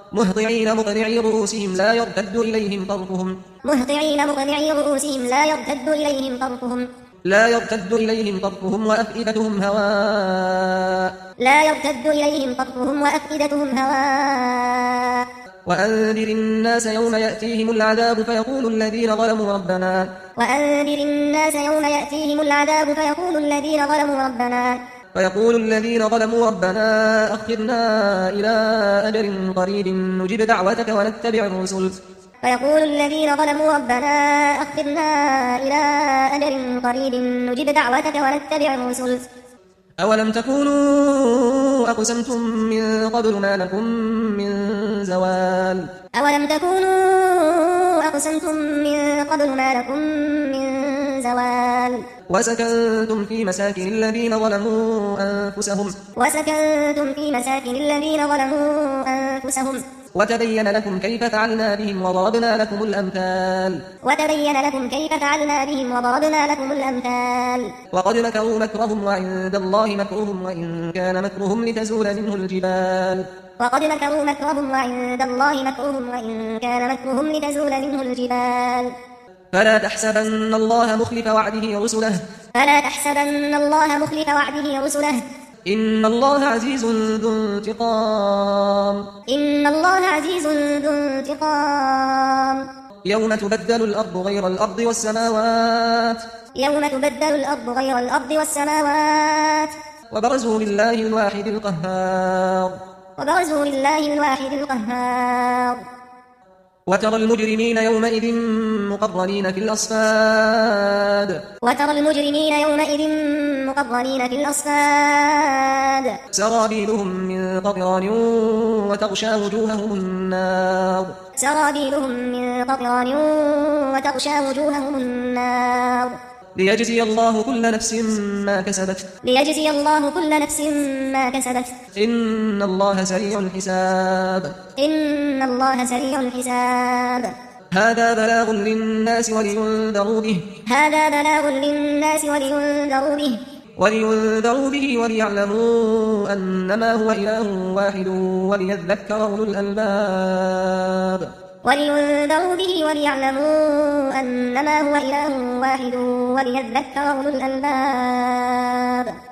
مهطعين مقنعي رؤوسهم لا يرتد إليهم طرفهم وأفئدتهم هواء وأنذر الناس يوم يأتيهم العذاب فيقول الذين ظلموا ربنا أخرنا إلى أجل قريب نجب دعوتك ونتبع الرسل أولم تكونوا أقسمتم من قبل ما لكم من زوال وسكنتم في مساكن الذين ظلموا أنفسهم وتبين لكم كيف فعلنا بهم وضربنا لكم الأمثال وقد مكروا مكرهم وعند الله مكرهم وإن كان مكرهم لتزول منه الجبال فلا تحسبن الله مخلف وعده رسله إن الله عزيز ذو انتقام يوم تبدل الأرض غير الأرض والسماوات وبرزوا لله الواحد القهار وترى المجرمين يومئذ مقرنين في الأصفاد سرابيلهم من قطران وتغشى وجوههم النار ليجزي الله كل نفس ما كسبت إن الله سريع الحساب هذا بلاغ للناس ولينذروا به وليعلموا أنما هو إله واحد وليذكر أولو الألباب